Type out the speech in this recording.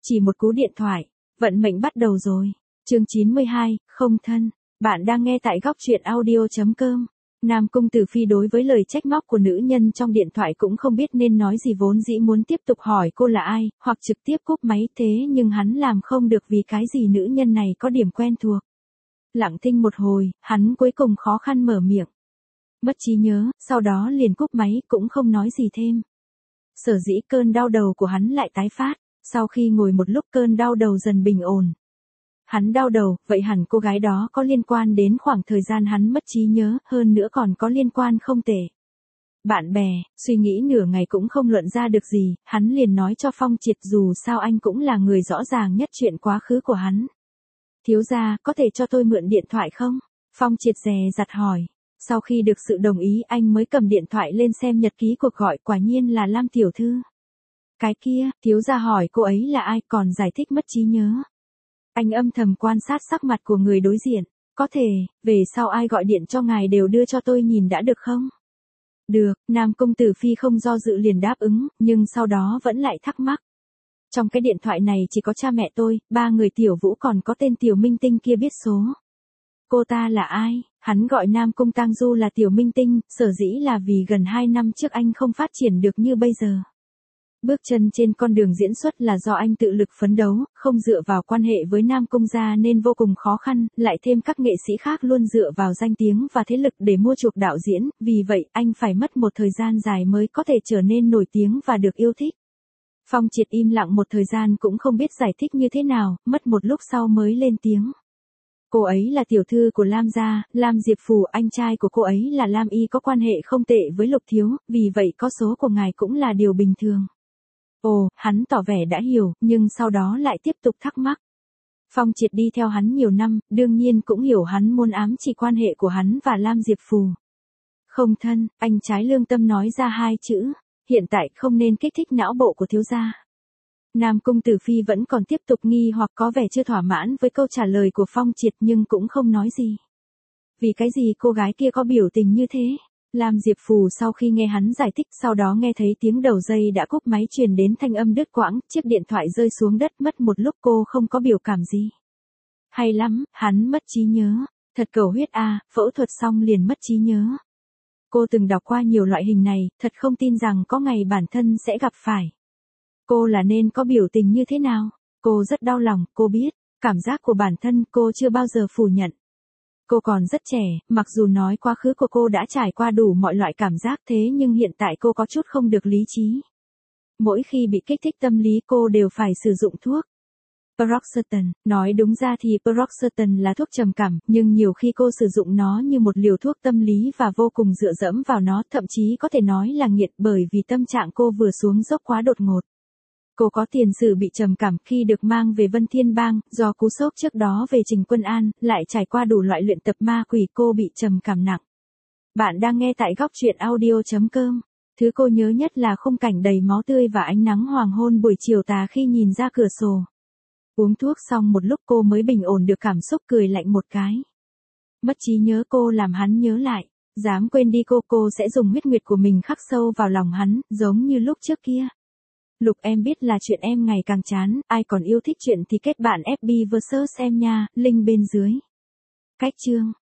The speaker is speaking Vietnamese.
Chỉ một cú điện thoại, vận mệnh bắt đầu rồi. Chương 92, không thân. Bạn đang nghe tại góc truyện audio.com. Nam Cung Tử Phi đối với lời trách móc của nữ nhân trong điện thoại cũng không biết nên nói gì, vốn dĩ muốn tiếp tục hỏi cô là ai, hoặc trực tiếp cúp máy, thế nhưng hắn làm không được vì cái gì nữ nhân này có điểm quen thuộc. Lặng thinh một hồi, hắn cuối cùng khó khăn mở miệng. Mất trí nhớ, sau đó liền cúp máy, cũng không nói gì thêm. Sở dĩ cơn đau đầu của hắn lại tái phát, sau khi ngồi một lúc cơn đau đầu dần bình ổn. Hắn đau đầu, vậy hẳn cô gái đó có liên quan đến khoảng thời gian hắn mất trí nhớ, hơn nữa còn có liên quan không tệ. Bạn bè, suy nghĩ nửa ngày cũng không luận ra được gì, hắn liền nói cho Phong Triệt, dù sao anh cũng là người rõ ràng nhất chuyện quá khứ của hắn. Thiếu gia, có thể cho tôi mượn điện thoại không? Phong Triệt dè dặt hỏi. Sau khi được sự đồng ý, anh mới cầm điện thoại lên xem nhật ký cuộc gọi, quả nhiên là Lam tiểu thư. Cái kia, thiếu gia hỏi cô ấy là ai, còn giải thích mất trí nhớ. Anh âm thầm quan sát sắc mặt của người đối diện. Có thể, về sau ai gọi điện cho ngài đều đưa cho tôi nhìn đã được không? Được, Nam Cung Tử Phi không do dự liền đáp ứng, nhưng sau đó vẫn lại thắc mắc. Trong cái điện thoại này chỉ có cha mẹ tôi, 3 người Tiểu Vũ còn có tên Tiểu Minh Tinh kia biết số. Cô ta là ai? Hắn gọi Nam Cung Tang Du là Tiểu Minh Tinh, sở dĩ là vì gần 2 năm trước anh không phát triển được như bây giờ. Bước chân trên con đường diễn xuất là do anh tự lực phấn đấu, không dựa vào quan hệ với Nam Cung gia nên vô cùng khó khăn, lại thêm các nghệ sĩ khác luôn dựa vào danh tiếng và thế lực để mua chuộc đạo diễn, vì vậy anh phải mất một thời gian dài mới có thể trở nên nổi tiếng và được yêu thích. Phong Triệt im lặng một thời gian cũng không biết giải thích như thế nào, mất một lúc sau mới lên tiếng. Cô ấy là tiểu thư của Lam gia, Lam Diệp Phù, anh trai của cô ấy là Lam Y có quan hệ không tệ với Lục thiếu, vì vậy có số của ngài cũng là điều bình thường. Ồ, hắn tỏ vẻ đã hiểu, nhưng sau đó lại tiếp tục thắc mắc. Phong Triệt đi theo hắn nhiều năm, đương nhiên cũng hiểu hắn muốn ám chỉ quan hệ của hắn và Lam Diệp Phù. Không thân, anh trái lương tâm nói ra 2 chữ, hiện tại không nên kích thích não bộ của thiếu gia. Nam Cung Tử Phi vẫn còn tiếp tục nghi hoặc có vẻ chưa thỏa mãn với câu trả lời của Phong Triệt nhưng cũng không nói gì. Vì cái gì cô gái kia có biểu tình như thế? Lam Diệp Phù sau khi nghe hắn giải thích, sau đó nghe thấy tiếng đầu dây đã cúp máy truyền đến thanh âm đứt quãng, chiếc điện thoại rơi xuống đất, mất một lúc cô không có biểu cảm gì. Hay lắm, hắn mất trí nhớ. Thật cầu huyết a, phẫu thuật xong liền mất trí nhớ. Cô từng đọc qua nhiều loại hình này, thật không tin rằng có ngày bản thân sẽ gặp phải. Cô là nên có biểu tình như thế nào? Cô rất đau lòng, cô biết, cảm giác của bản thân cô chưa bao giờ phủ nhận. Cô còn rất trẻ, mặc dù nói quá khứ của cô đã trải qua đủ mọi loại cảm giác, thế nhưng hiện tại cô có chút không được lý trí. Mỗi khi bị kích thích tâm lý cô đều phải sử dụng thuốc. Paroxetine, nói đúng ra thì Paroxetine là thuốc trầm cảm, nhưng nhiều khi cô sử dụng nó như một liều thuốc tâm lý và vô cùng dựa dẫm vào nó, thậm chí có thể nói là nghiện, bởi vì tâm trạng cô vừa xuống dốc quá đột ngột. Cô có tiền sử bị trầm cảm khi được mang về Vân Thiên Bang, do cú sốc trước đó về Trình Quân An, lại trải qua đủ loại luyện tập ma quỷ, cô bị trầm cảm nặng. Bạn đang nghe tại góc truyện audio.com. Thứ cô nhớ nhất là khung cảnh đầy máu tươi và ánh nắng hoàng hôn buổi chiều tà khi nhìn ra cửa sổ. Uống thuốc xong một lúc cô mới bình ổn được cảm xúc, cười lạnh một cái. Mất trí nhớ cô làm hắn nhớ lại. Dám quên đi cô sẽ dùng huyết nguyệt của mình khắc sâu vào lòng hắn, giống như lúc trước kia. Lục, em biết là chuyện em ngày càng chán, ai còn yêu thích chuyện thì kết bạn FB vs em nha, link bên dưới. Cách chương.